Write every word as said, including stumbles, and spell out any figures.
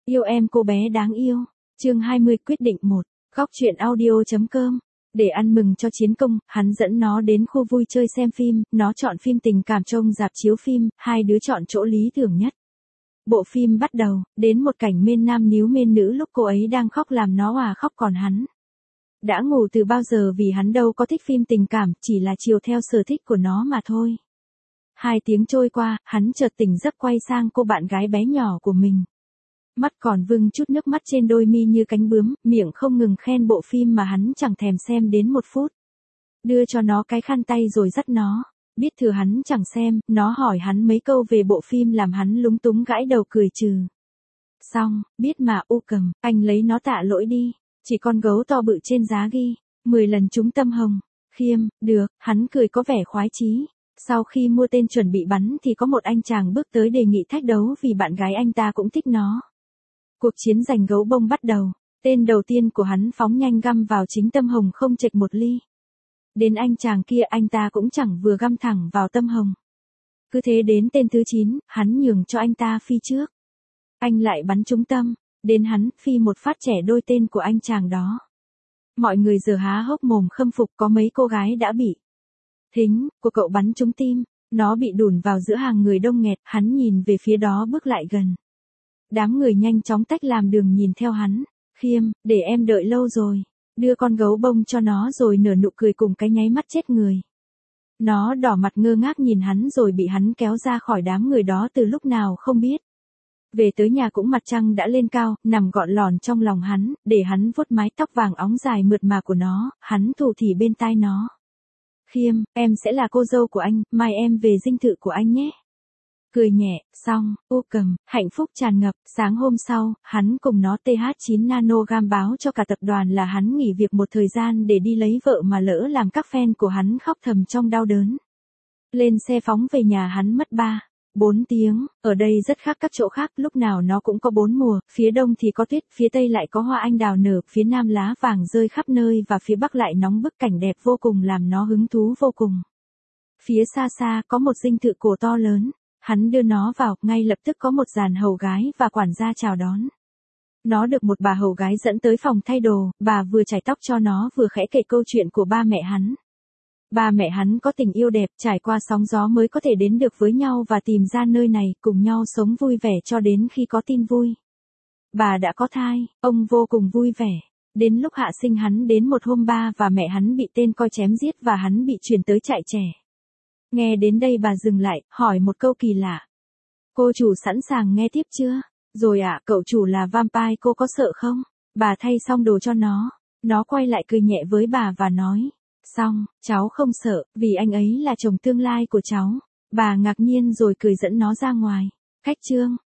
Yêu em cô bé đáng yêu. Chương hai mươi quyết định một. Góc truyện audio.com. Để ăn mừng cho chiến công, hắn dẫn nó đến khu vui chơi xem phim, nó chọn phim tình cảm trong rạp chiếu phim, hai đứa chọn chỗ lý tưởng nhất. Bộ phim bắt đầu, đến một cảnh mên nam níu mên nữ lúc cô ấy đang khóc làm nó òa khóc còn hắn. Đã ngủ từ bao giờ vì hắn đâu có thích phim tình cảm, chỉ là chiều theo sở thích của nó mà thôi. Hai tiếng trôi qua, hắn chợt tỉnh giấc quay sang cô bạn gái bé nhỏ của mình. Mắt còn vương chút nước mắt trên đôi mi như cánh bướm, miệng không ngừng khen bộ phim mà hắn chẳng thèm xem đến một phút. Đưa cho nó cái khăn tay rồi dắt nó. Biết thừa hắn chẳng xem, nó hỏi hắn mấy câu về bộ phim làm hắn lúng túng gãi đầu cười trừ. Xong, biết mà U Cầm, anh lấy nó tạ lỗi đi. Chỉ con gấu to bự trên giá ghi, mười lần trúng tâm hồng. Khiêm, được, hắn cười có vẻ khoái chí. Sau khi mua tên chuẩn bị bắn thì có một anh chàng bước tới đề nghị thách đấu vì bạn gái anh ta cũng thích nó. Cuộc chiến giành gấu bông bắt đầu. Tên đầu tiên của hắn phóng nhanh găm vào chính tâm hồng không chệch một ly. Đến anh chàng kia anh ta cũng chẳng vừa găm thẳng vào tâm hồng. Cứ thế đến tên thứ chín, hắn nhường cho anh ta phi trước. Anh lại bắn trúng tâm. Đến hắn, phi một phát trẻ đôi tên của anh chàng đó. Mọi người giờ há hốc mồm khâm phục có mấy cô gái đã bị. Thính, của cậu bắn trúng tim, nó bị đùn vào giữa hàng người đông nghẹt, hắn nhìn về phía đó bước lại gần. Đám người nhanh chóng tách làm đường nhìn theo hắn. Khiêm, để em đợi lâu rồi. Đưa con gấu bông cho nó rồi nở nụ cười cùng cái nháy mắt chết người. Nó đỏ mặt ngơ ngác nhìn hắn rồi bị hắn kéo ra khỏi đám người đó từ lúc nào không biết. Về tới nhà cũng mặt trăng đã lên cao, nằm gọn lòn trong lòng hắn, để hắn vuốt mái tóc vàng óng dài mượt mà của nó, hắn thủ thỉ bên tai nó. Khiêm, em sẽ là cô dâu của anh, mai em về dinh thự của anh nhé. Cười nhẹ, xong, U Cầm, hạnh phúc tràn ngập, sáng hôm sau, hắn cùng nó tê hát chín Nanogram báo cho cả tập đoàn là hắn nghỉ việc một thời gian để đi lấy vợ mà lỡ làm các fan của hắn khóc thầm trong đau đớn. Lên xe phóng về nhà hắn mất ba. Bốn tiếng, ở đây rất khác các chỗ khác, lúc nào nó cũng có bốn mùa, phía đông thì có tuyết, phía tây lại có hoa anh đào nở, phía nam lá vàng rơi khắp nơi và phía bắc lại nóng bức cảnh đẹp vô cùng làm nó hứng thú vô cùng. Phía xa xa có một dinh thự cổ to lớn, hắn đưa nó vào, ngay lập tức có một dàn hầu gái và quản gia chào đón. Nó được một bà hầu gái dẫn tới phòng thay đồ, bà vừa chải tóc cho nó vừa khẽ kể câu chuyện của ba mẹ hắn. Ba mẹ hắn có tình yêu đẹp, trải qua sóng gió mới có thể đến được với nhau và tìm ra nơi này, cùng nhau sống vui vẻ cho đến khi có tin vui. Bà đã có thai, ông vô cùng vui vẻ. Đến lúc hạ sinh hắn đến một hôm ba và mẹ hắn bị tên coi chém giết và hắn bị chuyển tới trại trẻ. Nghe đến đây bà dừng lại, hỏi một câu kỳ lạ. Cô chủ sẵn sàng nghe tiếp chưa? Rồi ạ, à, cậu chủ là vampire, cô có sợ không? Bà thay xong đồ cho nó. Nó quay lại cười nhẹ với bà và nói. Xong, cháu không sợ, vì anh ấy là chồng tương lai của cháu. Bà ngạc nhiên rồi cười dẫn nó ra ngoài. Khách trương,